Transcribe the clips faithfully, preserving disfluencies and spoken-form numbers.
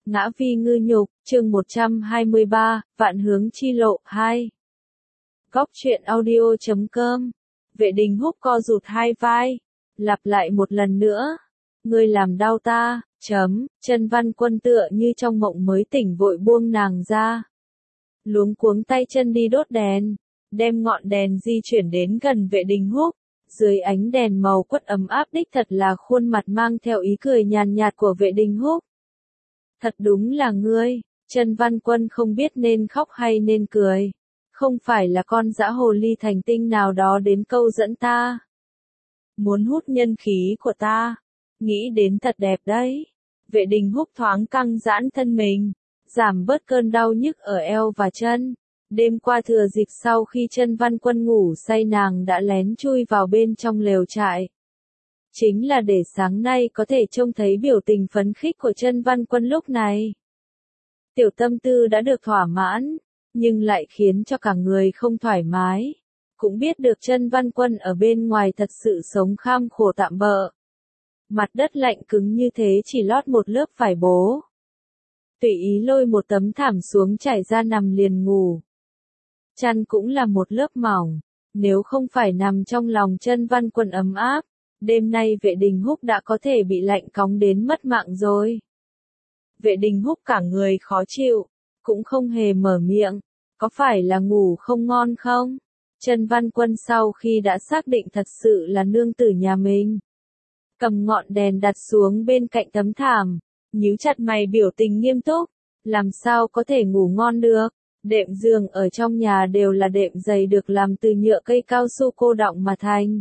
Ngã vi ngư nhục, chương một trăm hai mươi ba, Vạn hướng chi lộ, hai. Góc truyện audio chấm com. Vệ Đình Húc co rụt hai vai. Lặp lại một lần nữa. Ngươi làm đau ta, chấm, Chân Văn Quân tựa như trong mộng mới tỉnh vội buông nàng ra. Luống cuống tay chân đi đốt đèn, đem ngọn đèn di chuyển đến gần Vệ Đình Húc. Dưới ánh đèn màu quất ấm áp đích thật là khuôn mặt mang theo ý cười nhàn nhạt của Vệ Đình Húc. Thật đúng là ngươi, Chân Văn Quân không biết nên khóc hay nên cười. Không phải là con dã hồ ly thành tinh nào đó đến câu dẫn ta. Muốn hút nhân khí của ta. Nghĩ đến thật đẹp đấy. Vệ Đình Húc thoáng căng giãn thân mình, giảm bớt cơn đau nhức ở eo và chân. Đêm qua thừa dịp sau khi Chân Văn Quân ngủ say nàng đã lén chui vào bên trong lều trại. Chính là để sáng nay có thể trông thấy biểu tình phấn khích của Chân Văn Quân lúc này. Tiểu tâm tư đã được thỏa mãn, nhưng lại khiến cho cả người không thoải mái. Cũng biết được Chân Văn Quân ở bên ngoài thật sự sống kham khổ tạm bợ. Mặt đất lạnh cứng như thế chỉ lót một lớp vải bố. Tùy ý lôi một tấm thảm xuống trải ra nằm liền ngủ. Chăn cũng là một lớp mỏng, nếu không phải nằm trong lòng Chân Văn Quân ấm áp, đêm nay Vệ Đình Húc đã có thể bị lạnh cóng đến mất mạng rồi. Vệ Đình Húc cả người khó chịu, cũng không hề mở miệng, có phải là ngủ không ngon không? Chân Văn Quân sau khi đã xác định thật sự là nương tử nhà mình, cầm ngọn đèn đặt xuống bên cạnh tấm thảm, nhíu chặt mày biểu tình nghiêm túc, làm sao có thể ngủ ngon được? Đệm giường ở trong nhà đều là đệm dày được làm từ nhựa cây cao su cô đọng mà thành.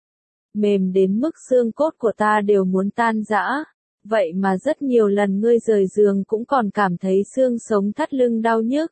Mềm đến mức xương cốt của ta đều muốn tan rã. Vậy mà rất nhiều lần ngươi rời giường cũng còn cảm thấy xương sống thắt lưng đau nhức.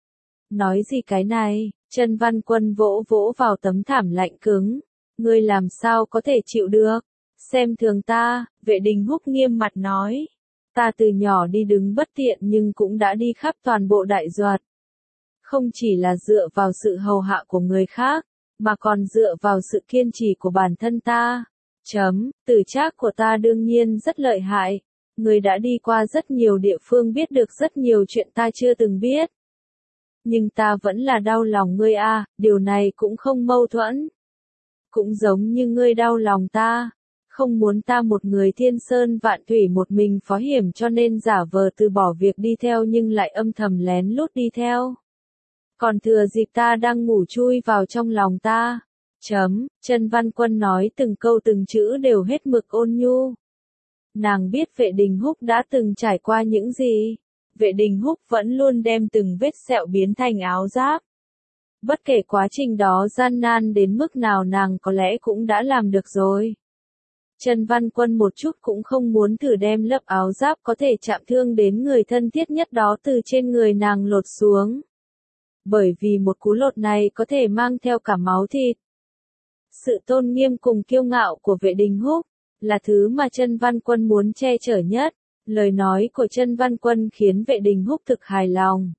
Nói gì cái này, Chân Văn Quân vỗ vỗ vào tấm thảm lạnh cứng. Ngươi làm sao có thể chịu được? Xem thường ta, Vệ Đình Húc nghiêm mặt nói. Ta từ nhỏ đi đứng bất tiện nhưng cũng đã đi khắp toàn bộ Đại Duật. Không chỉ là dựa vào sự hầu hạ của người khác, mà còn dựa vào sự kiên trì của bản thân ta. Chấm, tử trác của ta đương nhiên rất lợi hại. Người đã đi qua rất nhiều địa phương biết được rất nhiều chuyện ta chưa từng biết. Nhưng ta vẫn là đau lòng ngươi a, à, điều này cũng không mâu thuẫn. Cũng giống như ngươi đau lòng ta. Không muốn ta một người thiên sơn vạn thủy một mình phó hiểm cho nên giả vờ từ bỏ việc đi theo nhưng lại âm thầm lén lút đi theo. Còn thừa dịp ta đang ngủ chui vào trong lòng ta. Chấm, Chân Văn Quân nói từng câu từng chữ đều hết mực ôn nhu. Nàng biết Vệ Đình Húc đã từng trải qua những gì. Vệ Đình Húc vẫn luôn đem từng vết sẹo biến thành áo giáp. Bất kể quá trình đó gian nan đến mức nào nàng có lẽ cũng đã làm được rồi. Chân Văn Quân một chút cũng không muốn thử đem lớp áo giáp có thể chạm thương đến người thân thiết nhất đó từ trên người nàng lột xuống. Bởi vì một cú lột này có thể mang theo cả máu thịt. Sự tôn nghiêm cùng kiêu ngạo của Vệ Đình Húc là thứ mà Chân Văn Quân muốn che chở nhất. Lời nói của Chân Văn Quân khiến Vệ Đình Húc thực hài lòng.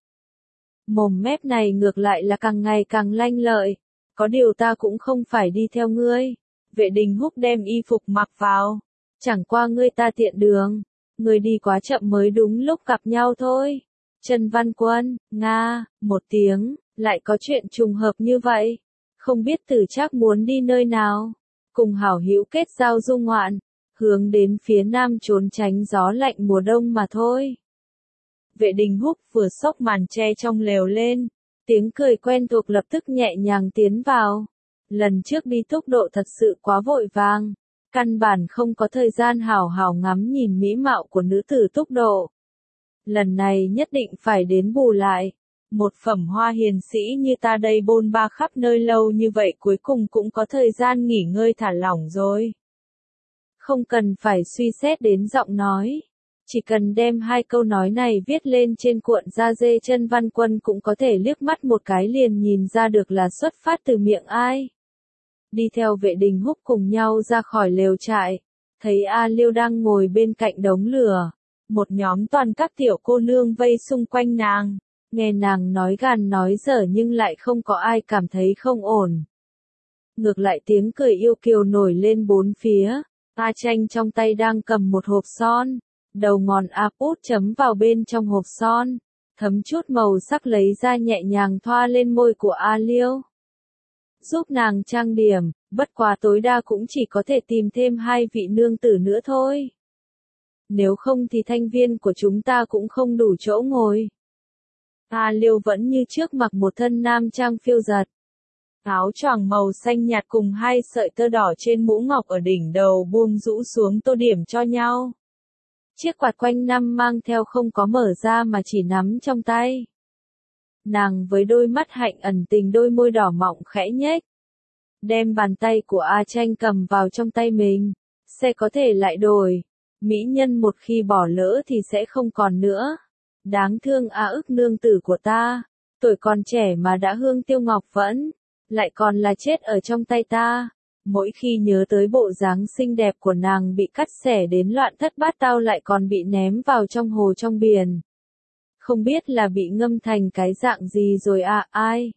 Mồm mép này ngược lại là càng ngày càng lanh lợi. Có điều ta cũng không phải đi theo ngươi. Vệ Đình Húc đem y phục mặc vào. Chẳng qua ngươi ta tiện đường. Ngươi đi quá chậm mới đúng lúc gặp nhau thôi. Chân Văn Quân, Nga, một tiếng, lại có chuyện trùng hợp như vậy. Không biết Tử Trác muốn đi nơi nào. Cùng hảo hữu kết giao du ngoạn. Hướng đến phía nam trốn tránh gió lạnh mùa đông mà thôi. Vệ Đình Húc vừa xốc màn che trong lều lên. Tiếng cười quen thuộc lập tức nhẹ nhàng tiến vào. Lần trước đi tốc độ thật sự quá vội vàng. Căn bản không có thời gian hảo hảo ngắm nhìn mỹ mạo của nữ tử tốc độ. Lần này nhất định phải đến bù lại. Một phẩm hoa hiền sĩ như ta đây bôn ba khắp nơi lâu như vậy cuối cùng cũng có thời gian nghỉ ngơi thả lỏng rồi. Không cần phải suy xét đến giọng nói. Chỉ cần đem hai câu nói này viết lên trên cuộn da dê, Chân Văn Quân cũng có thể liếc mắt một cái liền nhìn ra được là xuất phát từ miệng ai. Đi theo Vệ Đình Húc cùng nhau ra khỏi lều trại. Thấy A Liêu đang ngồi bên cạnh đống lửa. Một nhóm toàn các tiểu cô nương vây xung quanh nàng. Nghe nàng nói gàn nói dở nhưng lại không có ai cảm thấy không ổn. Ngược lại tiếng cười yêu kiều nổi lên bốn phía. A Tranh trong tay đang cầm một hộp son. Đầu ngón áp út chấm vào bên trong hộp son, thấm chút màu sắc lấy ra nhẹ nhàng thoa lên môi của A Liêu. Giúp nàng trang điểm, bất quá tối đa cũng chỉ có thể tìm thêm hai vị nương tử nữa thôi. Nếu không thì thanh viên của chúng ta cũng không đủ chỗ ngồi. A Liêu vẫn như trước mặc một thân nam trang phiêu giật. Áo choàng màu xanh nhạt cùng hai sợi tơ đỏ trên mũ ngọc ở đỉnh đầu buông rũ xuống tô điểm cho nhau. Chiếc quạt quanh năm mang theo không có mở ra mà chỉ nắm trong tay. Nàng với đôi mắt hạnh ẩn tình đôi môi đỏ mọng khẽ nhếch. Đem bàn tay của A Tranh cầm vào trong tay mình. Sẽ có thể lại đổi. Mỹ nhân một khi bỏ lỡ thì sẽ không còn nữa. Đáng thương A ức nương tử của ta. Tuổi còn trẻ mà đã hương tiêu ngọc vẫn. Lại còn là chết ở trong tay ta. Mỗi khi nhớ tới bộ dáng xinh đẹp của nàng bị cắt xẻ đến loạn thất bát tao lại còn bị ném vào trong hồ trong biển. Không biết là bị ngâm thành cái dạng gì rồi à, ai?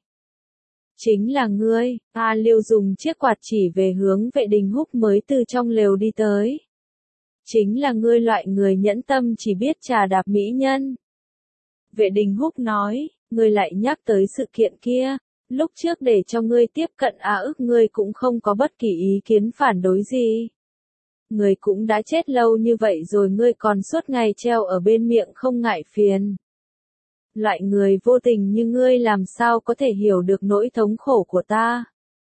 Chính là ngươi. A Liêu dùng chiếc quạt chỉ về hướng Vệ Đình Húc mới từ trong lều đi tới. Chính là ngươi loại người nhẫn tâm chỉ biết trà đạp mỹ nhân. Vệ Đình Húc nói, ngươi lại nhắc tới sự kiện kia. Lúc trước để cho ngươi tiếp cận A ức ngươi cũng không có bất kỳ ý kiến phản đối gì. Ngươi cũng đã chết lâu như vậy rồi ngươi còn suốt ngày treo ở bên miệng không ngại phiền. Loại người vô tình như ngươi làm sao có thể hiểu được nỗi thống khổ của ta.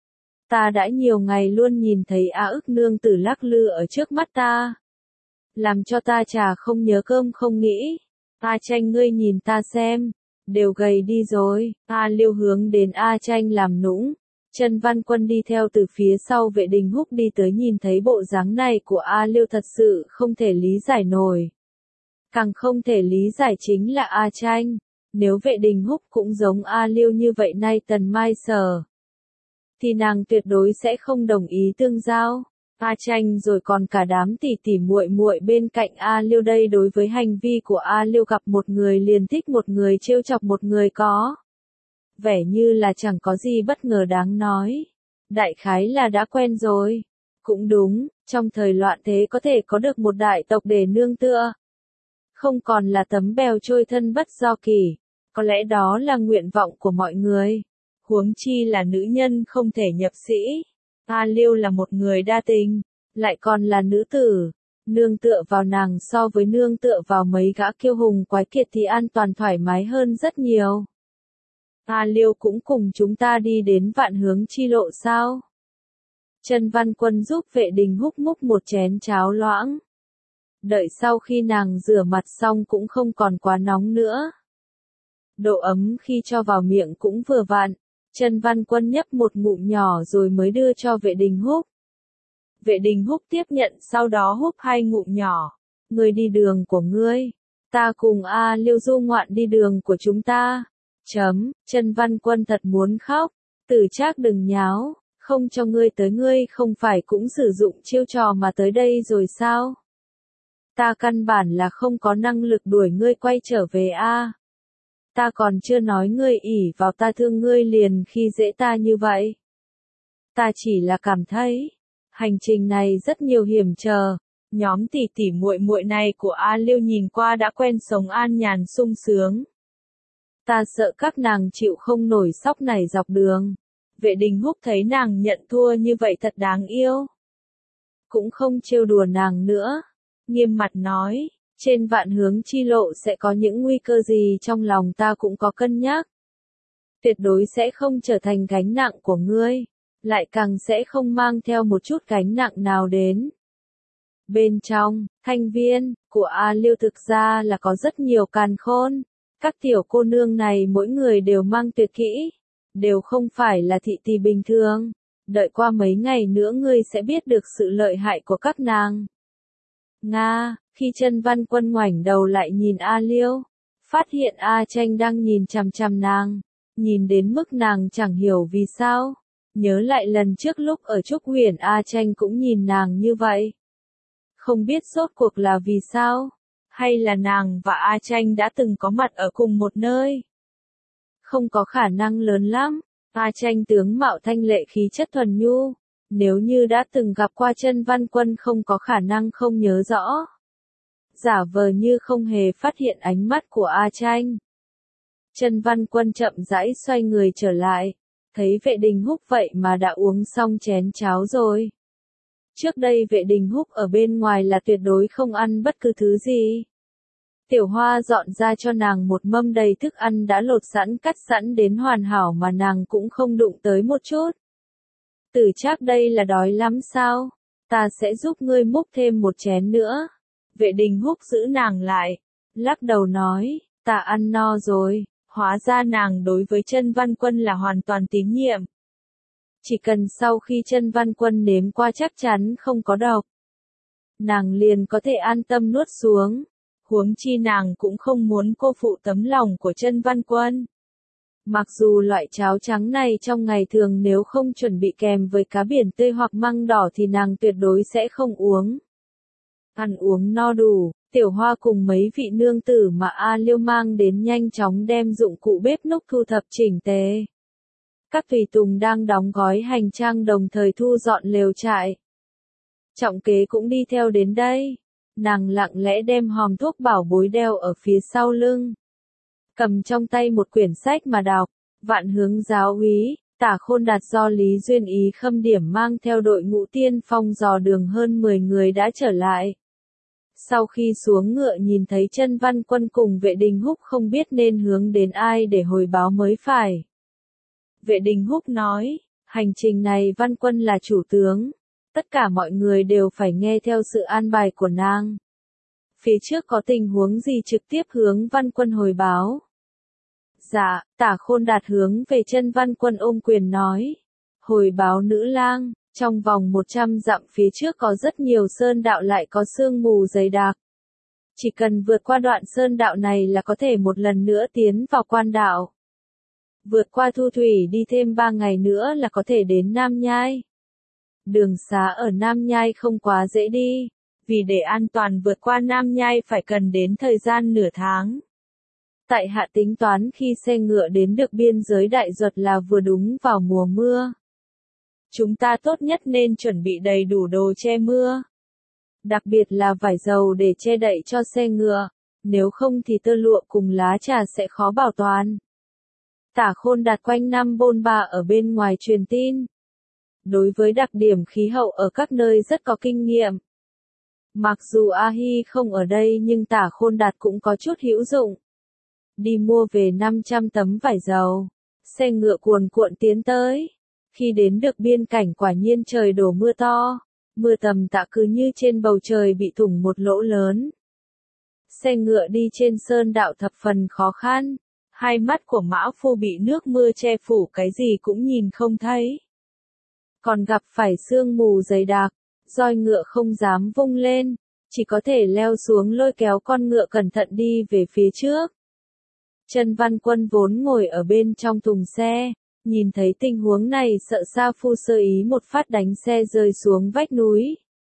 Ta đã nhiều ngày luôn nhìn thấy A ức nương tử lắc lư ở trước mắt ta. Làm cho ta trà không nhớ cơm không nghĩ. A Tranh ngươi nhìn ta xem. Đều gầy đi rồi. A Liêu hướng đến A Tranh làm nũng. Trần Văn Quân đi theo từ phía sau Vệ Đình Húc đi tới nhìn thấy bộ dáng này của A Liêu thật sự không thể lý giải nổi. Càng không thể lý giải chính là A Tranh. Nếu Vệ Đình Húc cũng giống A Liêu như vậy nay Tần Mai Sở, thì nàng tuyệt đối sẽ không đồng ý tương giao. A Tranh rồi còn cả đám tỷ tỷ muội muội bên cạnh A Liêu đây đối với hành vi của A Liêu gặp một người liền thích một người trêu chọc một người có vẻ như là chẳng có gì bất ngờ đáng nói. Đại khái là đã quen rồi. Cũng đúng, trong thời loạn thế có thể có được một đại tộc để nương tựa. Không còn là tấm bèo trôi thân bất do kỳ. Có lẽ đó là nguyện vọng của mọi người. Huống chi là nữ nhân không thể nhập sĩ. A Liêu là một người đa tình, lại còn là nữ tử. Nương tựa vào nàng so với nương tựa vào mấy gã kiêu hùng quái kiệt thì an toàn thoải mái hơn rất nhiều. A Liêu cũng cùng chúng ta đi đến Vạn Hướng chi lộ sao? Trần Văn Quân giúp Vệ Đình Húc múc một chén cháo loãng. Đợi sau khi nàng rửa mặt xong cũng không còn quá nóng nữa. Độ ấm khi cho vào miệng cũng vừa vặn. Trần Văn Quân nhấp một ngụm nhỏ rồi mới đưa cho Vệ Đình Húc. Vệ Đình Húc tiếp nhận sau đó húp hai ngụm nhỏ. Ngươi đi đường của ngươi. Ta cùng A Liêu du ngoạn đi đường của chúng ta. Chấm, Trần Văn Quân thật muốn khóc. Tử Trác đừng nháo. Không cho ngươi tới ngươi không phải cũng sử dụng chiêu trò mà tới đây rồi sao? Ta căn bản là không có năng lực đuổi ngươi quay trở về a. Ta còn chưa nói ngươi ỷ vào ta thương ngươi liền khi dễ ta như vậy. Ta chỉ là cảm thấy, hành trình này rất nhiều hiểm trở. Nhóm tỷ tỷ muội muội này của A Liêu nhìn qua đã quen sống an nhàn sung sướng. Ta sợ các nàng chịu không nổi sóc này dọc đường. Vệ Đình Húc thấy nàng nhận thua như vậy thật đáng yêu. Cũng không trêu đùa nàng nữa. Nghiêm mặt nói, trên Vạn Hướng chi lộ sẽ có những nguy cơ gì trong lòng ta cũng có cân nhắc. Tuyệt đối sẽ không trở thành gánh nặng của ngươi. Lại càng sẽ không mang theo một chút gánh nặng nào đến. Bên trong, thanh viên, của A Liêu thực ra là có rất nhiều càn khôn. Các tiểu cô nương này mỗi người đều mang tuyệt kỹ. Đều không phải là thị tỳ bình thường. Đợi qua mấy ngày nữa ngươi sẽ biết được sự lợi hại của các nàng. Nga, khi Trần Văn Quân ngoảnh đầu lại nhìn A Liêu. Phát hiện A Tranh đang nhìn chằm chằm nàng. Nhìn đến mức nàng chẳng hiểu vì sao. Nhớ lại lần trước lúc ở Trúc Huyền A Tranh cũng nhìn nàng như vậy. Không biết rốt cuộc là vì sao. Hay là nàng và A Tranh đã từng có mặt ở cùng một nơi. Không có khả năng lớn lắm. A Tranh tướng mạo thanh lệ khí chất thuần nhu. Nếu như đã từng gặp qua Trần Văn Quân không có khả năng không nhớ rõ. giả vờ như không hề phát hiện ánh mắt của A Tranh. Chân Văn Quân chậm rãi xoay người trở lại, thấy Vệ Đình Húc vậy mà đã uống xong chén cháo rồi. Trước đây Vệ Đình Húc ở bên ngoài là tuyệt đối không ăn bất cứ thứ gì. Tiểu Hoa dọn ra cho nàng một mâm đầy thức ăn đã lột sẵn cắt sẵn đến hoàn hảo mà nàng cũng không đụng tới một chút. Tử Trác đây là đói lắm sao? Ta sẽ giúp ngươi múc thêm một chén nữa. Vệ Đình Húc giữ nàng lại, lắc đầu nói, ta ăn no rồi. Hóa ra nàng đối với Chân Văn Quân là hoàn toàn tín nhiệm. Chỉ cần sau khi Chân Văn Quân nếm qua chắc chắn không có độc, nàng liền có thể an tâm nuốt xuống. Huống chi nàng cũng không muốn cô phụ tấm lòng của Chân Văn Quân. Mặc dù loại cháo trắng này trong ngày thường nếu không chuẩn bị kèm với cá biển tươi hoặc măng đỏ thì nàng tuyệt đối sẽ không uống. Ăn uống no đủ, Tiểu Hoa cùng mấy vị nương tử mà A Liêu mang đến nhanh chóng đem dụng cụ bếp núc thu thập chỉnh tề. Các tùy tùng đang đóng gói hành trang đồng thời thu dọn lều trại. Trọng Kế cũng đi theo đến đây. Nàng lặng lẽ đem hòm thuốc bảo bối đeo ở phía sau lưng. Cầm trong tay một quyển sách mà đọc. Vạn Hướng giáo úy, Tả Khôn Đạt do Lý Duyên Ý khâm điểm mang theo đội ngũ tiên phong dò đường hơn mười người đã trở lại. Sau khi xuống ngựa nhìn thấy Chân Văn Quân cùng Vệ Đình Húc không biết nên hướng đến ai để hồi báo mới phải. Vệ Đình Húc nói, hành trình này Văn Quân là chủ tướng. Tất cả mọi người đều phải nghe theo sự an bài của nàng. Phía trước có tình huống gì trực tiếp hướng Văn Quân hồi báo. Dạ, Tả Khôn Đạt hướng về Chân Văn Quân ôm quyền nói. Hồi báo nữ lang, trong vòng một trăm dặm phía trước có rất nhiều sơn đạo lại có sương mù dày đặc. Chỉ cần vượt qua đoạn sơn đạo này là có thể một lần nữa tiến vào quan đạo. Vượt qua Thu Thủy đi thêm ba ngày nữa là có thể đến Nam Nhai. Đường xá ở Nam Nhai không quá dễ đi, vì để an toàn vượt qua Nam Nhai phải cần đến thời gian nửa tháng. Tại hạ tính toán khi xe ngựa đến được biên giới Đại Duật là vừa đúng vào mùa mưa. Chúng ta tốt nhất nên chuẩn bị đầy đủ đồ che mưa. Đặc biệt là vải dầu để che đậy cho xe ngựa, nếu không thì tơ lụa cùng lá trà sẽ khó bảo toàn. Tả Khôn Đạt quanh năm bôn ba ở bên ngoài truyền tin. Đối với đặc điểm khí hậu ở các nơi rất có kinh nghiệm. Mặc dù A Hi không ở đây nhưng Tả Khôn Đạt cũng có chút hữu dụng. Đi mua về năm trăm tấm vải dầu. Xe ngựa cuồn cuộn tiến tới. Khi đến được biên cảnh quả nhiên trời đổ mưa to. Mưa tầm tã cứ như trên bầu trời bị thủng một lỗ lớn. Xe ngựa đi trên sơn đạo thập phần khó khăn. Hai mắt của mã phu bị nước mưa che phủ cái gì cũng nhìn không thấy. Còn gặp phải sương mù dày đặc, roi ngựa không dám vung lên, chỉ có thể leo xuống lôi kéo con ngựa cẩn thận đi về phía trước. Chân Văn Quân vốn ngồi ở bên trong thùng xe, nhìn thấy tình huống này sợ Sa Phu sơ ý một phát đánh xe rơi xuống vách núi.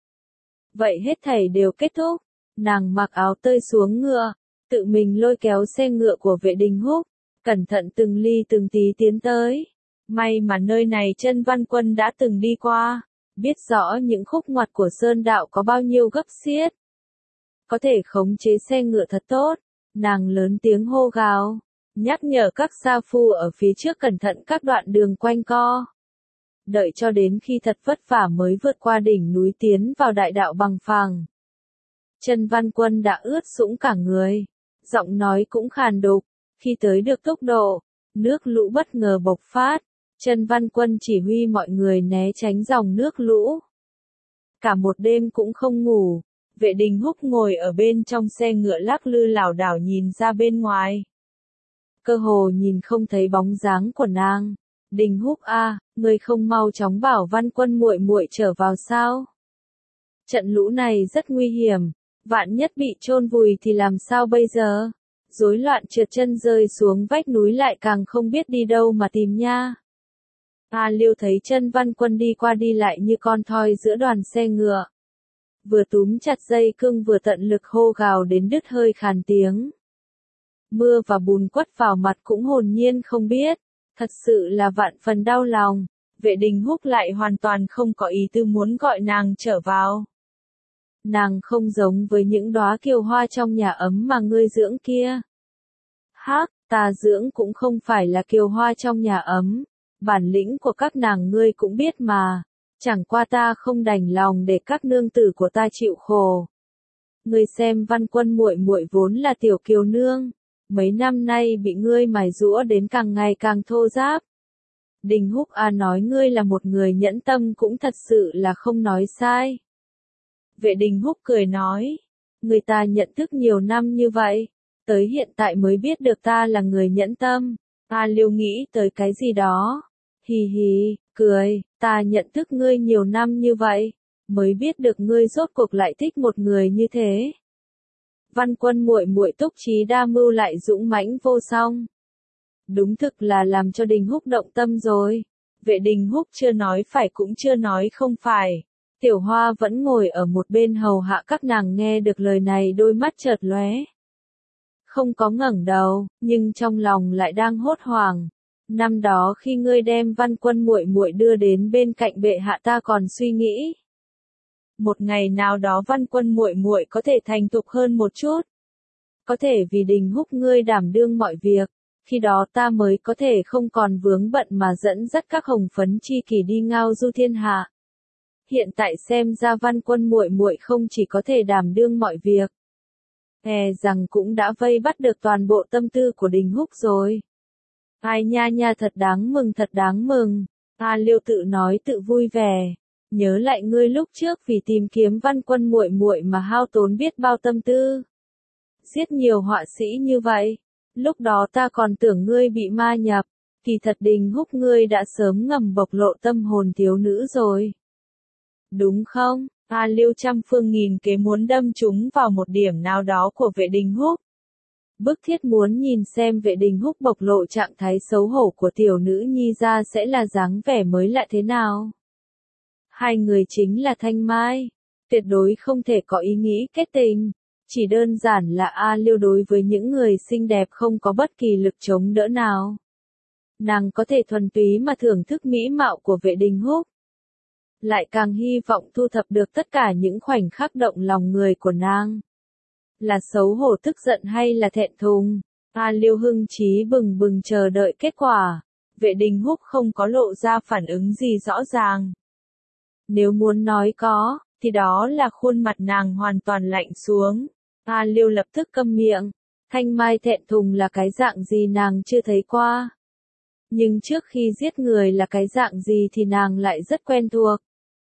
Vậy hết thảy đều kết thúc, nàng mặc áo tơi xuống ngựa, tự mình lôi kéo xe ngựa của Vệ Đình Húc, cẩn thận từng ly từng tí tiến tới. May mà nơi này Chân Văn Quân đã từng đi qua, biết rõ những khúc ngoặt của sơn đạo có bao nhiêu gấp xiết. Có thể khống chế xe ngựa thật tốt, nàng lớn tiếng hô gào, nhắc nhở các sa phu ở phía trước cẩn thận các đoạn đường quanh co. Đợi cho đến khi thật vất vả mới vượt qua đỉnh núi tiến vào đại đạo bằng phẳng. Chân Văn Quân đã ướt sũng cả người, giọng nói cũng khàn đục, khi tới được tốc độ, nước lũ bất ngờ bộc phát. Chân Văn Quân chỉ huy mọi người né tránh dòng nước lũ. Cả một đêm cũng không ngủ, Vệ Đình Húc ngồi ở bên trong xe ngựa lắc lư lảo đảo nhìn ra bên ngoài. Cơ hồ nhìn không thấy bóng dáng của nàng. Đình Húc a, ngươi không mau chóng bảo Văn Quân muội muội trở vào sao? Trận lũ này rất nguy hiểm, vạn nhất bị chôn vùi thì làm sao bây giờ? Rối loạn trượt chân rơi xuống vách núi lại càng không biết đi đâu mà tìm nha. A Liêu thấy Chân Văn Quân đi qua đi lại như con thoi giữa đoàn xe ngựa. Vừa túm chặt dây cương vừa tận lực hô gào đến đứt hơi khàn tiếng. Mưa và bùn quất vào mặt cũng hồn nhiên không biết. Thật sự là vạn phần đau lòng. Vệ Đình Húc lại hoàn toàn không có ý tư muốn gọi nàng trở vào. Nàng không giống với những đóa kiều hoa trong nhà ấm mà ngươi dưỡng kia. Hắc, ta dưỡng cũng không phải là kiều hoa trong nhà ấm. Bản lĩnh của các nàng ngươi cũng biết mà. Chẳng qua ta không đành lòng để các nương tử của ta chịu khổ. Ngươi xem Văn Quân muội muội vốn là tiểu kiều nương, mấy năm nay bị ngươi mài giũa đến càng ngày càng thô ráp. Đình Húc A nói ngươi là một người nhẫn tâm cũng thật sự là không nói sai. Vệ Đình Húc cười nói, người ta nhận thức nhiều năm như vậy, tới hiện tại mới biết được ta là người nhẫn tâm. A Liêu nghĩ tới cái gì đó, hì hì, cười, ta nhận thức ngươi nhiều năm như vậy, mới biết được ngươi rốt cuộc lại thích một người như thế. Văn Quân muội muội túc trí đa mưu lại dũng mãnh vô song. Đúng thực là làm cho Đình Húc động tâm rồi. Vệ Đình Húc chưa nói phải cũng chưa nói không phải. Tiểu Hoa vẫn ngồi ở một bên hầu hạ các nàng, nghe được lời này đôi mắt chợt lóe. Không có ngẩng đầu, nhưng trong lòng lại đang hốt hoảng. Năm đó khi ngươi đem Văn Quân muội muội đưa đến bên cạnh bệ hạ ta còn suy nghĩ. Một ngày nào đó Văn Quân muội muội có thể thành thục hơn một chút. Có thể vì Đình Húc ngươi đảm đương mọi việc. Khi đó ta mới có thể không còn vướng bận mà dẫn dắt các hồng phấn chi kỷ đi ngao du thiên hạ. Hiện tại xem ra Văn Quân muội muội không chỉ có thể đảm đương mọi việc, e rằng cũng đã vây bắt được toàn bộ tâm tư của Đình Húc rồi. Ai nha nha, thật đáng mừng, thật đáng mừng. A Liêu tự nói tự vui vẻ, nhớ lại ngươi lúc trước vì tìm kiếm Văn Quân muội muội mà hao tốn biết bao tâm tư, giết nhiều họa sĩ như vậy. Lúc đó ta còn tưởng ngươi bị ma nhập, kỳ thật Đình Húc ngươi đã sớm ngầm bộc lộ tâm hồn thiếu nữ rồi. Đúng không? A Liêu trăm phương nghìn kế muốn đâm chúng vào một điểm nào đó của Vệ Đình Húc. Bức thiết muốn nhìn xem Vệ Đình Húc bộc lộ trạng thái xấu hổ của tiểu nữ nhi ra sẽ là dáng vẻ mới lạ thế nào. Hai người chính là Thanh Mai, tuyệt đối không thể có ý nghĩ kết tình. Chỉ đơn giản là A Liêu đối với những người xinh đẹp không có bất kỳ lực chống đỡ nào. Nàng có thể thuần túy mà thưởng thức mỹ mạo của Vệ Đình Húc. Lại càng hy vọng thu thập được tất cả những khoảnh khắc động lòng người của nàng. Là xấu hổ tức giận hay là thẹn thùng? A Liêu hưng trí bừng bừng chờ đợi kết quả. Vệ Đình Húc không có lộ ra phản ứng gì rõ ràng. Nếu muốn nói có, thì đó là khuôn mặt nàng hoàn toàn lạnh xuống. A Liêu lập tức câm miệng. Thanh Mai thẹn thùng là cái dạng gì nàng chưa thấy qua. Nhưng trước khi giết người là cái dạng gì thì nàng lại rất quen thuộc.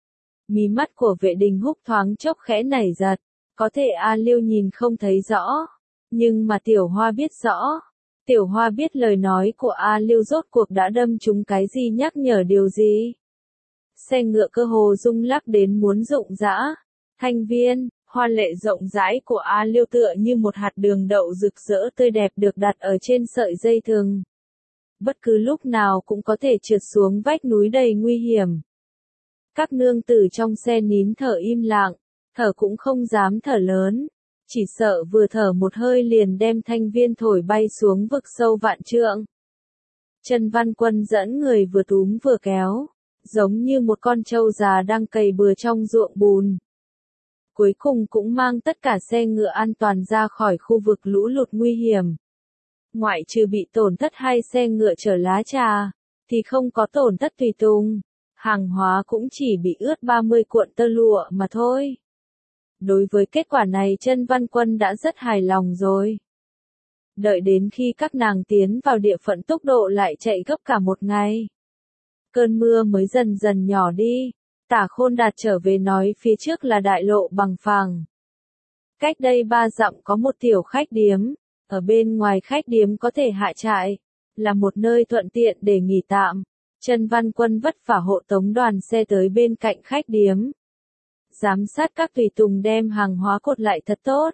Mí mắt của Vệ Đình Húc thoáng chốc khẽ nảy giật. Có thể A Liêu nhìn không thấy rõ. Nhưng mà Tiểu Hoa biết rõ. Tiểu Hoa biết lời nói của A Liêu rốt cuộc đã đâm trúng cái gì, nhắc nhở điều gì. Xe ngựa cơ hồ rung lắc đến muốn rụng rã. Thanh viên, hoa lệ rộng rãi của A Liêu tựa như một hạt đường đậu rực rỡ tươi đẹp được đặt ở trên sợi dây thừng. Bất cứ lúc nào cũng có thể trượt xuống vách núi đầy nguy hiểm. Các nương tử trong xe nín thở im lặng, thở cũng không dám thở lớn, chỉ sợ vừa thở một hơi liền đem Thanh viên thổi bay xuống vực sâu vạn trượng. Trần Văn Quân dẫn người vừa túm vừa kéo, giống như một con trâu già đang cày bừa trong ruộng bùn. Cuối cùng cũng mang tất cả xe ngựa an toàn ra khỏi khu vực lũ lụt nguy hiểm. Ngoại trừ bị tổn thất hai xe ngựa chở lá trà, thì không có tổn thất tùy tùng. Hàng hóa cũng chỉ bị ướt ba mươi cuộn tơ lụa mà thôi. Đối với kết quả này Trân Văn Quân đã rất hài lòng rồi. Đợi đến khi các nàng tiến vào địa phận tốc độ lại chạy gấp cả một ngày. Cơn mưa mới dần dần nhỏ đi. Tả Khôn Đạt trở về nói phía trước là đại lộ bằng phẳng. Cách đây ba dặm có một tiểu khách điếm. Ở bên ngoài khách điếm có thể hạ trại. Là một nơi thuận tiện để nghỉ tạm. Trân Văn Quân vất vả hộ tống đoàn xe tới bên cạnh khách điếm. Giám sát các tùy tùng đem hàng hóa cột lại thật tốt.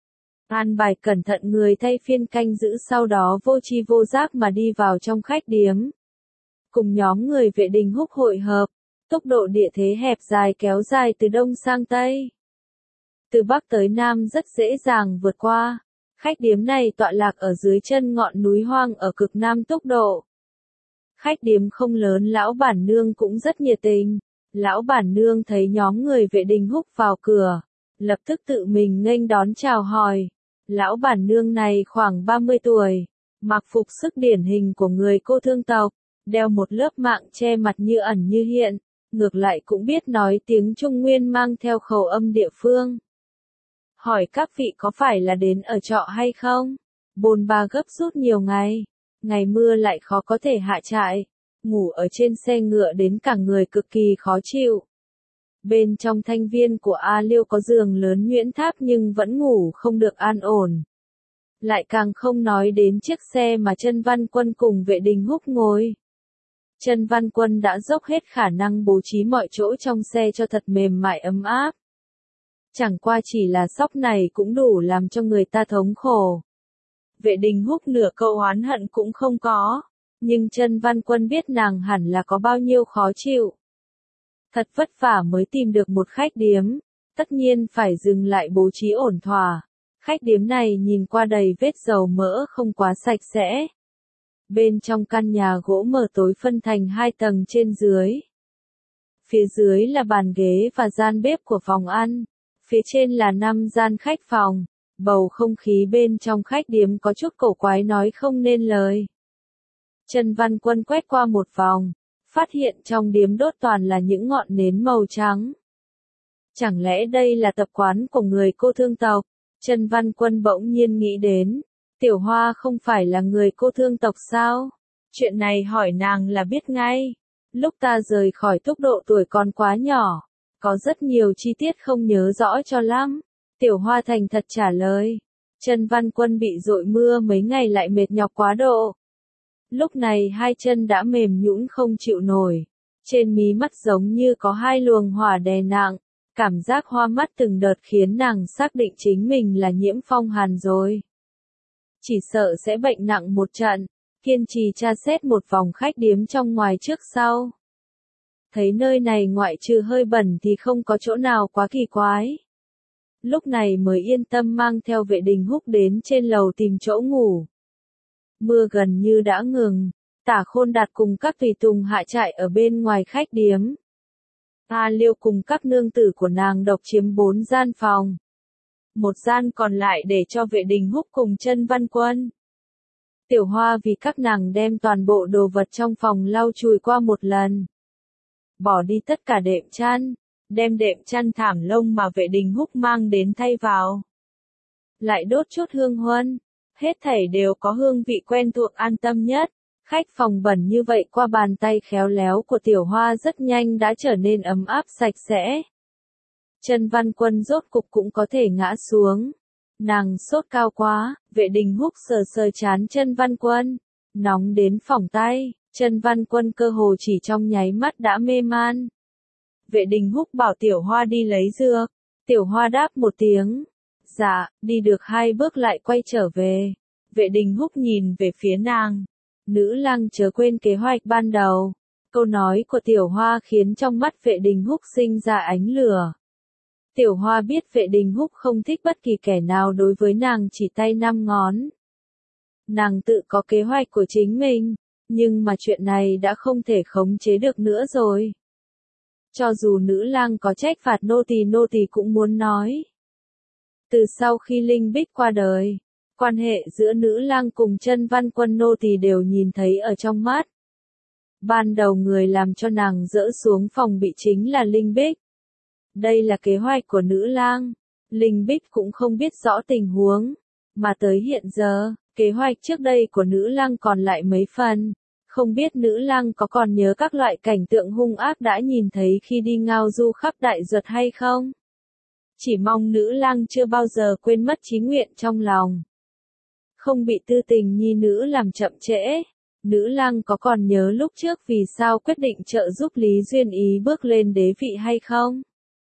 An bài cẩn thận người thay phiên canh giữ, sau đó vô tri vô giác mà đi vào trong khách điếm. Cùng nhóm người Vệ Đình Húc hội hợp, tốc độ địa thế hẹp dài kéo dài từ đông sang tây. Từ bắc tới nam rất dễ dàng vượt qua. Khách điếm này tọa lạc ở dưới chân ngọn núi hoang ở cực nam tốc độ. Khách điếm không lớn, lão bản nương cũng rất nhiệt tình. Lão bản nương thấy nhóm người Vệ Đình Húc vào cửa, lập tức tự mình nghênh đón chào hỏi. Lão bản nương này khoảng ba mươi tuổi, mặc phục sức điển hình của người cô thương tộc, đeo một lớp mạng che mặt như ẩn như hiện, ngược lại cũng biết nói tiếng Trung Nguyên mang theo khẩu âm địa phương. Hỏi các vị có phải là đến ở trọ hay không? Bồn ba gấp rút nhiều ngày, ngày mưa lại khó có thể hạ trại, ngủ ở trên xe ngựa đến cả người cực kỳ khó chịu. Bên trong thanh viên của A Liêu có giường lớn nhuyễn tháp nhưng vẫn ngủ không được an ổn. Lại càng không nói đến chiếc xe mà Chân Văn Quân cùng Vệ Đình Húc ngồi. Chân Văn Quân đã dốc hết khả năng bố trí mọi chỗ trong xe cho thật mềm mại ấm áp. Chẳng qua chỉ là sóc này cũng đủ làm cho người ta thống khổ. Vệ Đình Húc nửa câu oán hận cũng không có, nhưng Chân Văn Quân biết nàng hẳn là có bao nhiêu khó chịu. Thật vất vả mới tìm được một khách điếm, tất nhiên phải dừng lại bố trí ổn thỏa. Khách điếm này nhìn qua đầy vết dầu mỡ không quá sạch sẽ. Bên trong căn nhà gỗ mờ tối phân thành hai tầng trên dưới. Phía dưới là bàn ghế và gian bếp của phòng ăn. Phía trên là năm gian khách phòng. Bầu không khí bên trong khách điếm có chút cổ quái nói không nên lời. Chân Văn Quân quét qua một vòng, phát hiện trong điếm đốt toàn là những ngọn nến màu trắng. Chẳng lẽ đây là tập quán của người cô thương tộc? Chân Văn Quân bỗng nhiên nghĩ đến, Tiểu Hoa không phải là người cô thương tộc sao? Chuyện này hỏi nàng là biết ngay. Lúc ta rời khỏi tốc độ tuổi còn quá nhỏ, có rất nhiều chi tiết không nhớ rõ cho lắm. Tiểu Hoa thành thật trả lời. Chân Văn Quân bị dội mưa mấy ngày lại mệt nhọc quá độ. Lúc này hai chân đã mềm nhũn không chịu nổi. Trên mí mắt giống như có hai luồng hỏa đè nặng. Cảm giác hoa mắt từng đợt khiến nàng xác định chính mình là nhiễm phong hàn rồi. Chỉ sợ sẽ bệnh nặng một trận, kiên trì tra xét một vòng khách điếm trong ngoài trước sau. Thấy nơi này ngoại trừ hơi bẩn thì không có chỗ nào quá kỳ quái. Lúc này mới yên tâm mang theo Vệ Đình Húc đến trên lầu tìm chỗ ngủ. Mưa gần như đã ngừng, Tả Khôn Đạt cùng các tùy tùng hạ trại ở bên ngoài khách điếm. A Liêu cùng các nương tử của nàng độc chiếm bốn gian phòng. Một gian còn lại để cho Vệ Đình Húc cùng Chân Văn Quân. Tiểu Hoa vì các nàng đem toàn bộ đồ vật trong phòng lau chùi qua một lần. Bỏ đi tất cả đệm chăn, đem đệm chăn thảm lông mà Vệ Đình Húc mang đến thay vào. Lại đốt chút hương huân, hết thảy đều có hương vị quen thuộc an tâm nhất. Khách phòng bẩn như vậy qua bàn tay khéo léo của Tiểu Hoa rất nhanh đã trở nên ấm áp sạch sẽ. Chân Văn Quân rốt cục cũng có thể ngã xuống. Nàng sốt cao quá, Vệ Đình Húc sờ sờ chán Chân Văn Quân. Nóng đến phỏng tay, Chân Văn Quân cơ hồ chỉ trong nháy mắt đã mê man. Vệ Đình Húc bảo Tiểu Hoa đi lấy dược. Tiểu Hoa đáp một tiếng. Dạ, đi được hai bước lại quay trở về. Vệ Đình Húc nhìn về phía nàng. Nữ lang chớ quên kế hoạch ban đầu. Câu nói của Tiểu Hoa khiến trong mắt Vệ Đình Húc sinh ra ánh lửa. Tiểu Hoa biết Vệ Đình Húc không thích bất kỳ kẻ nào đối với nàng chỉ tay năm ngón. Nàng tự có kế hoạch của chính mình, nhưng mà chuyện này đã không thể khống chế được nữa rồi. Cho dù nữ lang có trách phạt nô tỳ nô tỳ cũng muốn nói. Từ sau khi Linh Bích qua đời, quan hệ giữa nữ lang cùng Chân Văn Quân nô tỳ đều nhìn thấy ở trong mắt. Ban đầu người làm cho nàng dỡ xuống phòng bị chính là Linh Bích. Đây là kế hoạch của nữ lang. Linh Bích cũng không biết rõ tình huống. Mà tới hiện giờ, kế hoạch trước đây của nữ lang còn lại mấy phần. Không biết nữ lang có còn nhớ các loại cảnh tượng hung ác đã nhìn thấy khi đi ngao du khắp đại duật hay không? Chỉ mong nữ lang chưa bao giờ quên mất chí nguyện trong lòng. Không bị tư tình nhi nữ làm chậm trễ. Nữ lang có còn nhớ lúc trước vì sao quyết định trợ giúp Lý Duyên Ý bước lên đế vị hay không?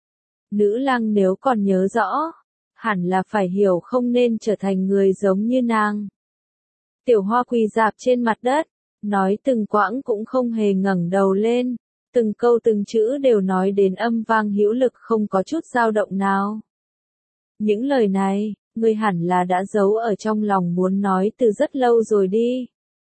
Nữ lang nếu còn nhớ rõ, hẳn là phải hiểu không nên trở thành người giống như nàng. Tiểu Hoa quỳ rạp trên mặt đất, nói từng quãng cũng không hề ngẩng đầu lên, từng câu từng chữ đều nói đến âm vang hữu lực không có chút dao động nào. Những lời này, ngươi hẳn là đã giấu ở trong lòng muốn nói từ rất lâu rồi đi.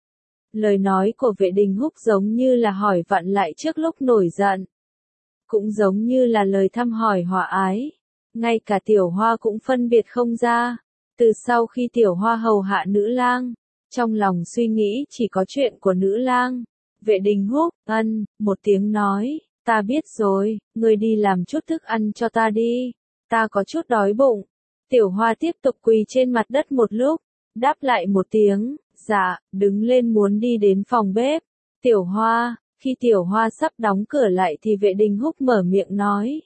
Lời nói của Vệ Đình Húc giống như là hỏi vặn lại trước lúc nổi giận. Cũng giống như là lời thăm hỏi hòa ái. ngay cả Tiểu Hoa cũng phân biệt không ra. Từ sau khi Tiểu Hoa hầu hạ nữ lang, trong lòng suy nghĩ chỉ có chuyện của nữ lang. Vệ Đình Húc, ân, một tiếng nói, ta biết rồi, ngươi đi làm chút thức ăn cho ta đi, ta có chút đói bụng. Tiểu Hoa tiếp tục quỳ trên mặt đất một lúc, đáp lại một tiếng, dạ, đứng lên muốn đi đến phòng bếp. Tiểu Hoa, khi Tiểu Hoa sắp đóng cửa lại thì Vệ Đình Húc mở miệng nói.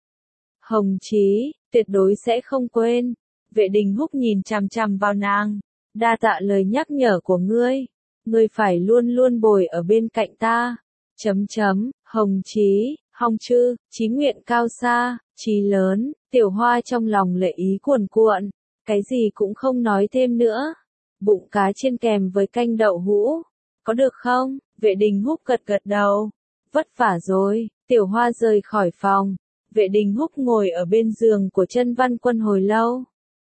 Hồng Chí, tuyệt đối sẽ không quên. Vệ Đình Húc nhìn chằm chằm vào nàng, đa tạ lời nhắc nhở của ngươi, ngươi phải luôn luôn bồi ở bên cạnh ta. Chấm chấm, Hồng Chí, Hong Chư, chí nguyện cao xa, chí lớn. Tiểu Hoa trong lòng lệ ý cuồn cuộn, cái gì cũng không nói thêm nữa. Bụng cá chiên kèm với canh đậu hũ, có được không? Vệ Đình Húc gật gật đầu. Vất vả rồi. Tiểu Hoa rời khỏi phòng. Vệ Đình Húc ngồi ở bên giường của Chân Văn Quân hồi lâu.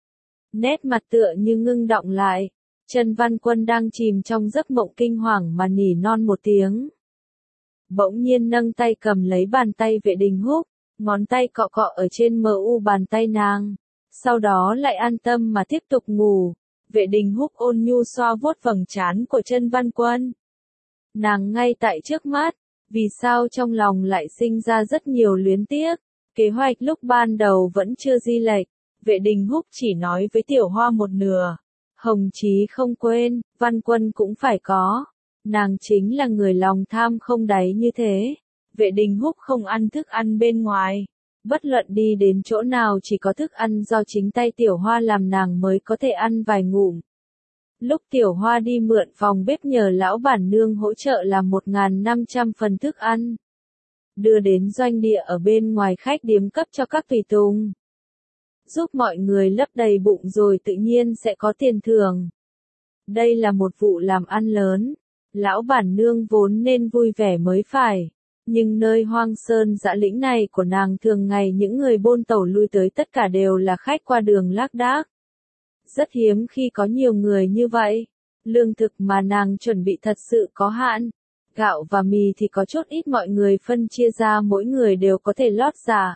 Nét mặt tựa như ngưng đọng lại. Chân Văn Quân đang chìm trong giấc mộng kinh hoàng mà nỉ non một tiếng. Bỗng nhiên nâng tay cầm lấy bàn tay Vệ Đình Húc, ngón tay cọ cọ ở trên mờ u bàn tay nàng. Sau đó lại an tâm mà tiếp tục ngủ. Vệ Đình Húc ôn nhu xoa vuốt vầng trán của Chân Văn Quân. Nàng ngay tại trước mắt, vì sao trong lòng lại sinh ra rất nhiều luyến tiếc. Kế hoạch lúc ban đầu vẫn chưa di lệch. Vệ Đình Húc chỉ nói với Tiểu Hoa một nửa. Hồng Chí không quên, Văn Quân cũng phải có. Nàng chính là người lòng tham không đáy như thế. Vệ Đình Húc không ăn thức ăn bên ngoài. Bất luận đi đến chỗ nào chỉ có thức ăn do chính tay Tiểu Hoa làm nàng mới có thể ăn vài ngụm. Lúc Tiểu Hoa đi mượn phòng bếp nhờ lão bản nương hỗ trợ làm một nghìn năm trăm phần thức ăn. Đưa đến doanh địa ở bên ngoài khách điếm cấp cho các tùy tùng. Giúp mọi người lấp đầy bụng rồi tự nhiên sẽ có tiền thưởng. Đây là một vụ làm ăn lớn. Lão bản nương vốn nên vui vẻ mới phải. Nhưng nơi hoang sơn dã lĩnh này của nàng thường ngày những người bôn tẩu lui tới tất cả đều là khách qua đường lác đác. Rất hiếm khi có nhiều người như vậy. Lương thực mà nàng chuẩn bị thật sự có hạn. Gạo và mì thì có chút ít mọi người phân chia ra mỗi người đều có thể lót dạ.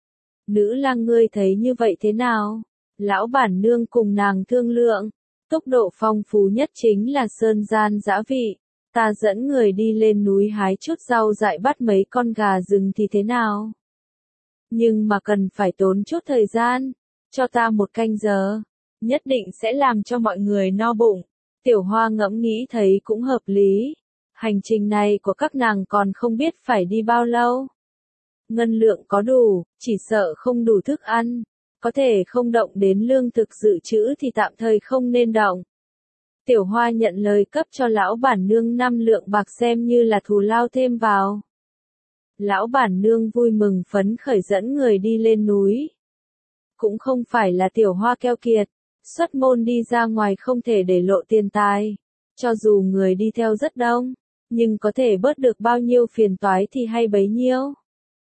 Nữ lang ngươi thấy như vậy thế nào? Lão bản nương cùng nàng thương lượng. Tốc độ phong phú nhất chính là sơn gian dã vị. Ta dẫn người đi lên núi hái chút rau dại bắt mấy con gà rừng thì thế nào? Nhưng mà cần phải tốn chút thời gian. Cho ta một canh giờ. Nhất định sẽ làm cho mọi người no bụng. Tiểu Hoa ngẫm nghĩ thấy cũng hợp lý. Hành trình này của các nàng còn không biết phải đi bao lâu. Ngân lượng có đủ, chỉ sợ không đủ thức ăn. Có thể không động đến lương thực dự trữ thì tạm thời không nên động. Tiểu Hoa nhận lời cấp cho lão bản nương năm lượng bạc xem như là thù lao thêm vào. Lão bản nương vui mừng phấn khởi dẫn người đi lên núi. Cũng không phải là Tiểu Hoa keo kiệt, xuất môn đi ra ngoài không thể để lộ tiền tài. Cho dù người đi theo rất đông, nhưng có thể bớt được bao nhiêu phiền toái thì hay bấy nhiêu.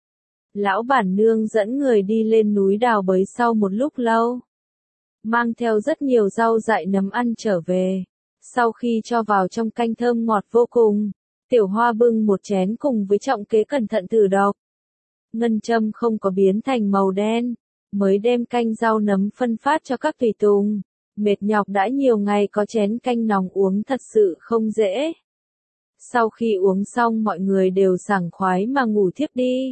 Lão bản nương dẫn người đi lên núi đào bới sau một lúc lâu. Mang theo rất nhiều rau dại nấm ăn trở về. Sau khi cho vào trong canh thơm ngọt vô cùng, Tiểu Hoa bưng một chén cùng với trọng kế cẩn thận thử đọc. Ngân châm không có biến thành màu đen, mới đem canh rau nấm phân phát cho các tùy tùng. Mệt nhọc đã nhiều ngày có chén canh nóng uống thật sự không dễ. Sau khi uống xong mọi người đều sảng khoái mà ngủ thiếp đi.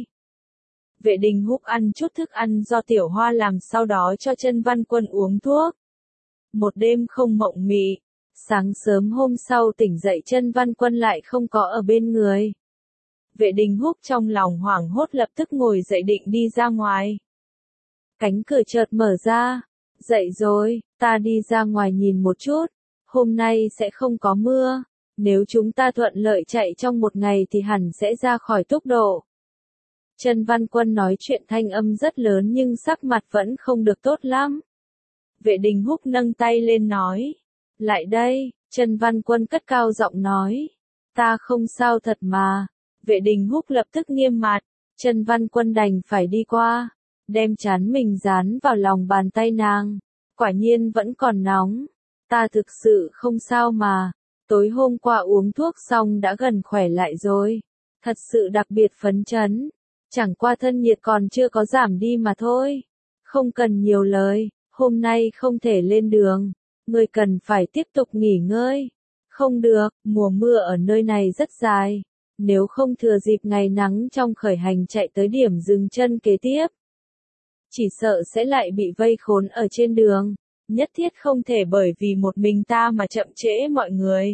Vệ Đình Húc ăn chút thức ăn do Tiểu Hoa làm sau đó cho Chân Văn Quân uống thuốc. Một đêm không mộng mị. Sáng sớm hôm sau tỉnh dậy Chân Văn Quân lại không có ở bên người. Vệ Đình Húc trong lòng hoảng hốt lập tức ngồi dậy định đi ra ngoài. Cánh cửa chợt mở ra. Dậy rồi, ta đi ra ngoài nhìn một chút. Hôm nay sẽ không có mưa. Nếu chúng ta thuận lợi chạy trong một ngày thì hẳn sẽ ra khỏi tốc độ. Chân Văn Quân nói chuyện thanh âm rất lớn nhưng sắc mặt vẫn không được tốt lắm. Vệ Đình Húc nâng tay lên nói. Lại đây, Chân Văn Quân cất cao giọng nói. Ta không sao thật mà. Vệ Đình Húc lập tức nghiêm mặt. Chân Văn Quân đành phải đi qua. Đem trán mình dán vào lòng bàn tay nàng. Quả nhiên vẫn còn nóng. Ta thực sự không sao mà. Tối hôm qua uống thuốc xong đã gần khỏe lại rồi. Thật sự đặc biệt phấn chấn. Chẳng qua thân nhiệt còn chưa có giảm đi mà thôi. Không cần nhiều lời, hôm nay không thể lên đường. Ngươi cần phải tiếp tục nghỉ ngơi. Không được, mùa mưa ở nơi này rất dài. Nếu không thừa dịp ngày nắng trong khởi hành chạy tới điểm dừng chân kế tiếp, chỉ sợ sẽ lại bị vây khốn ở trên đường. Nhất thiết không thể bởi vì một mình ta mà chậm trễ mọi người.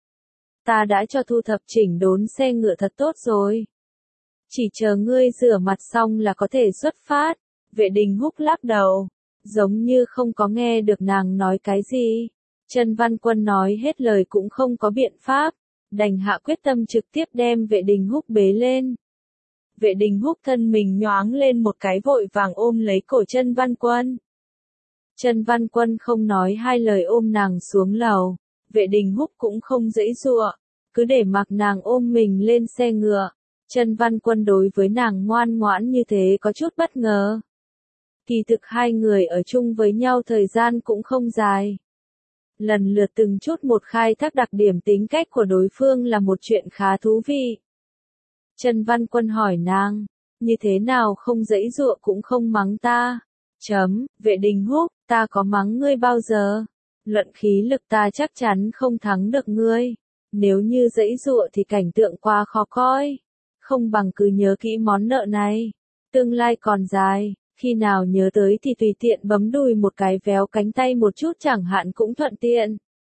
Ta đã cho thu thập chỉnh đốn xe ngựa thật tốt rồi. Chỉ chờ ngươi rửa mặt xong là có thể xuất phát. Vệ Đình Húc lắc đầu, giống như không có nghe được nàng nói cái gì. Trần Văn Quân nói hết lời cũng không có biện pháp, đành hạ quyết tâm trực tiếp đem Vệ Đình Húc bế lên. Vệ Đình Húc thân mình nhoáng lên một cái vội vàng ôm lấy cổ Trần Văn Quân. Trần Văn Quân không nói hai lời ôm nàng xuống lầu. Vệ Đình Húc cũng không giãy giụa, cứ để mặc nàng ôm mình lên xe ngựa. Trần Văn Quân đối với nàng ngoan ngoãn như thế có chút bất ngờ. Kỳ thực hai người ở chung với nhau thời gian cũng không dài. Lần lượt từng chút một khai thác đặc điểm tính cách của đối phương là một chuyện khá thú vị. Trần Văn Quân hỏi nàng, như thế nào không giãy giụa cũng không mắng ta. Chấm, Vệ Đình Húc, ta có mắng ngươi bao giờ? Luận khí lực ta chắc chắn không thắng được ngươi. Nếu như giãy giụa thì cảnh tượng quá khó coi. Không bằng cứ nhớ kỹ món nợ này. Tương lai còn dài, khi nào nhớ tới thì tùy tiện bấm đùi một cái véo cánh tay một chút chẳng hạn cũng thuận tiện.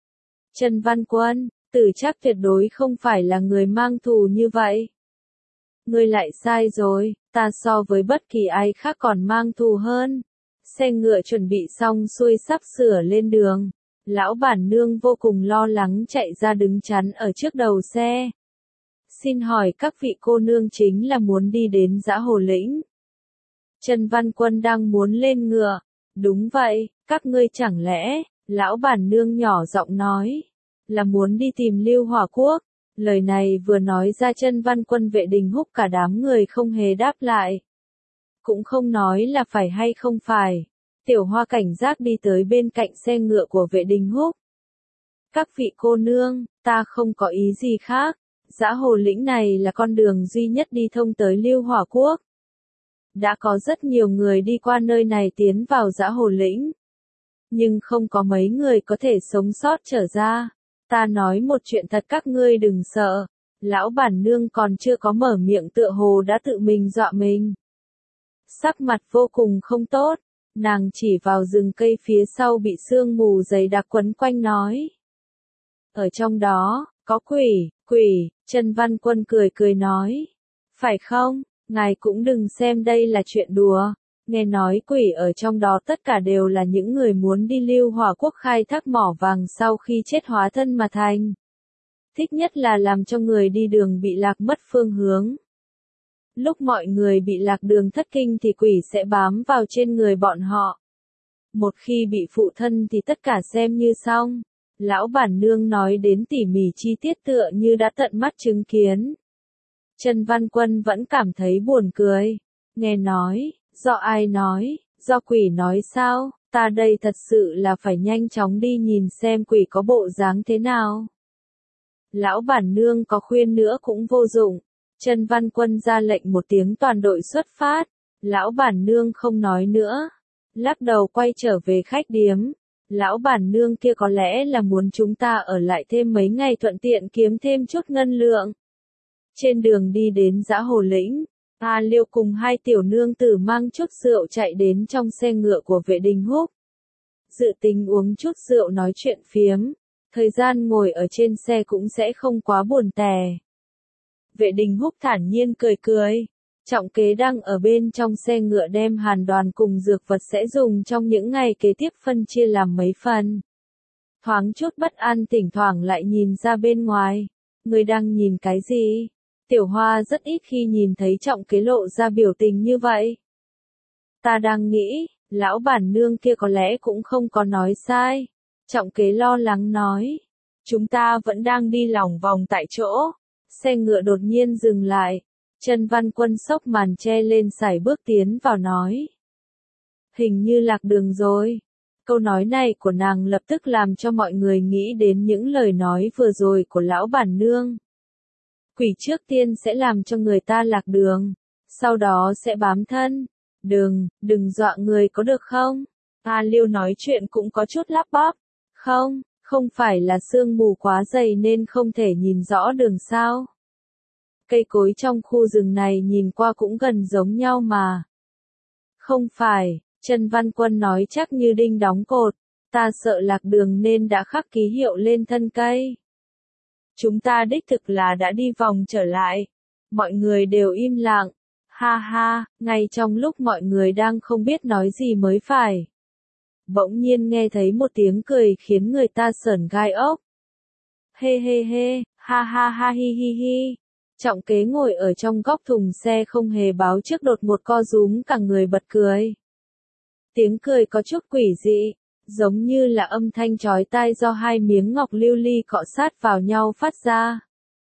Trần Văn Quân, Tử Trác tuyệt đối không phải là người mang thù như vậy. Ngươi lại sai rồi, ta so với bất kỳ ai khác còn mang thù hơn. Xe ngựa chuẩn bị xong xuôi sắp sửa lên đường. Lão bản nương vô cùng lo lắng chạy ra đứng chắn ở trước đầu xe. Xin hỏi các vị cô nương chính là muốn đi đến Dã Hồ Lĩnh? Trần Văn Quân đang muốn lên ngựa. Đúng vậy, các ngươi chẳng lẽ, lão bản nương nhỏ giọng nói, là muốn đi tìm Lưu Hỏa Quốc. Lời này vừa nói ra Trần Văn Quân Vệ Đình Húc cả đám người không hề đáp lại. Cũng không nói là phải hay không phải. Tiểu Hoa cảnh giác đi tới bên cạnh xe ngựa của Vệ Đình Húc. Các vị cô nương, ta không có ý gì khác. Dã Hồ Lĩnh này là con đường duy nhất đi thông tới Lưu Hỏa Quốc. Đã có rất nhiều người đi qua nơi này tiến vào Dã Hồ Lĩnh. Nhưng không có mấy người có thể sống sót trở ra. Ta nói một chuyện thật các ngươi đừng sợ. Lão bản nương còn chưa có mở miệng tựa hồ đã tự mình dọa mình. Sắc mặt vô cùng không tốt. Nàng chỉ vào rừng cây phía sau bị sương mù dày đặc quấn quanh nói. Ở trong đó, có quỷ, quỷ, Trần Văn Quân cười cười nói. Phải không, ngài cũng đừng xem đây là chuyện đùa. Nghe nói quỷ ở trong đó tất cả đều là những người muốn đi Lưu Hỏa Quốc khai thác mỏ vàng sau khi chết hóa thân mà thành. Thích nhất là làm cho người đi đường bị lạc mất phương hướng. Lúc mọi người bị lạc đường thất kinh thì quỷ sẽ bám vào trên người bọn họ. Một khi bị phụ thân thì tất cả xem như xong. Lão bản nương nói đến tỉ mỉ chi tiết tựa như đã tận mắt chứng kiến. Trần Văn Quân vẫn cảm thấy buồn cười. Nghe nói, do ai nói, do quỷ nói sao, ta đây thật sự là phải nhanh chóng đi nhìn xem quỷ có bộ dáng thế nào. Lão bản nương có khuyên nữa cũng vô dụng. Trần Văn Quân ra lệnh một tiếng toàn đội xuất phát. Lão bản nương không nói nữa. Lắc đầu quay trở về khách điếm. Lão bản nương kia có lẽ là muốn chúng ta ở lại thêm mấy ngày thuận tiện kiếm thêm chút ngân lượng. Trên đường đi đến Dã Hồ Lĩnh, A Liêu cùng hai tiểu nương tử mang chút rượu chạy đến trong xe ngựa của Vệ Đình Húc. Dự tính uống chút rượu nói chuyện phiếm. Thời gian ngồi ở trên xe cũng sẽ không quá buồn tẻ. Vệ Đình Húc thản nhiên cười cười. Trọng kế đang ở bên trong xe ngựa đem hàn đoàn cùng dược vật sẽ dùng trong những ngày kế tiếp phân chia làm mấy phần. Thoáng chút bất an thỉnh thoảng lại nhìn ra bên ngoài. Người đang nhìn cái gì? Tiểu Hoa rất ít khi nhìn thấy trọng kế lộ ra biểu tình như vậy. Ta đang nghĩ, lão bản nương kia có lẽ cũng không có nói sai. Trọng kế lo lắng nói. Chúng ta vẫn đang đi lòng vòng tại chỗ. Xe ngựa đột nhiên dừng lại. Trần Văn Quân xốc màn che lên sải bước tiến vào nói. Hình như lạc đường rồi. Câu nói này của nàng lập tức làm cho mọi người nghĩ đến những lời nói vừa rồi của lão bản nương. Quỷ trước tiên sẽ làm cho người ta lạc đường, sau đó sẽ bám thân. Đừng, đừng dọa người có được không? A Liêu nói chuyện cũng có chút lắp bắp. Không, không phải là sương mù quá dày nên không thể nhìn rõ đường sao. Cây cối trong khu rừng này nhìn qua cũng gần giống nhau mà. Không phải, Trần Văn Quân nói chắc như đinh đóng cột. Ta sợ lạc đường nên đã khắc ký hiệu lên thân cây. Chúng ta đích thực là đã đi vòng trở lại. Mọi người đều im lặng. Ha ha, ngay trong lúc mọi người đang không biết nói gì mới phải. Bỗng nhiên nghe thấy một tiếng cười khiến người ta sởn gai ốc. Hê hê hê, ha ha ha hi hi hi. Trọng Kế ngồi ở trong góc thùng xe không hề báo trước đột một co rúm cả người bật cười. Tiếng cười có chút quỷ dị, giống như là âm thanh chói tai do hai miếng ngọc lưu ly cọ sát vào nhau phát ra.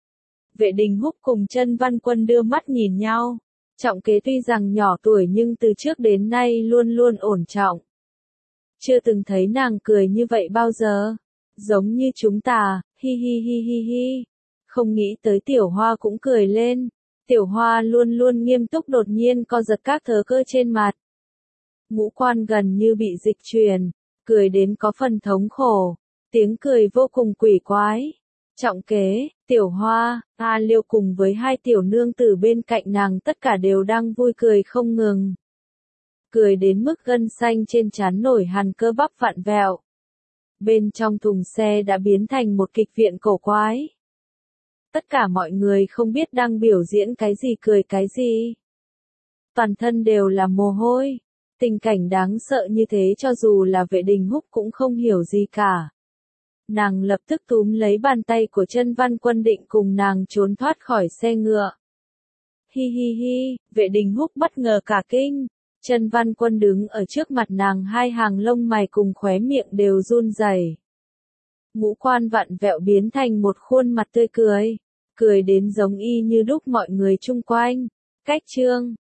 Vệ Đình Húc cùng Trân Văn Quân đưa mắt nhìn nhau. Trọng Kế tuy rằng nhỏ tuổi nhưng từ trước đến nay luôn luôn ổn trọng. Chưa từng thấy nàng cười như vậy bao giờ. Giống như chúng ta, hi hi hi hi hi. Không nghĩ tới Tiểu Hoa cũng cười lên. Tiểu Hoa luôn luôn nghiêm túc đột nhiên co giật các thớ cơ trên mặt. Ngũ quan gần như bị dịch truyền, cười đến có phần thống khổ. Tiếng cười vô cùng quỷ quái. Trọng Kế, Tiểu Hoa, A Liêu cùng với hai tiểu nương tử bên cạnh nàng tất cả đều đang vui cười không ngừng. Cười đến mức gân xanh trên trán nổi hằn cơ bắp vặn vẹo. Bên trong thùng xe đã biến thành một kịch viện cổ quái. Tất cả mọi người không biết đang biểu diễn cái gì cười cái gì. Toàn thân đều là mồ hôi. Tình cảnh đáng sợ như thế cho dù là Vệ Đình Húc cũng không hiểu gì cả. Nàng lập tức túm lấy bàn tay của Trân Văn Quân định cùng nàng trốn thoát khỏi xe ngựa. Hi hi hi, Vệ Đình Húc bất ngờ cả kinh. Trân Văn Quân đứng ở trước mặt nàng, hai hàng lông mày cùng khóe miệng đều run rẩy. Ngũ quan vặn vẹo biến thành một khuôn mặt tươi cười, cười đến giống y như đúc mọi người chung quanh. Cách chương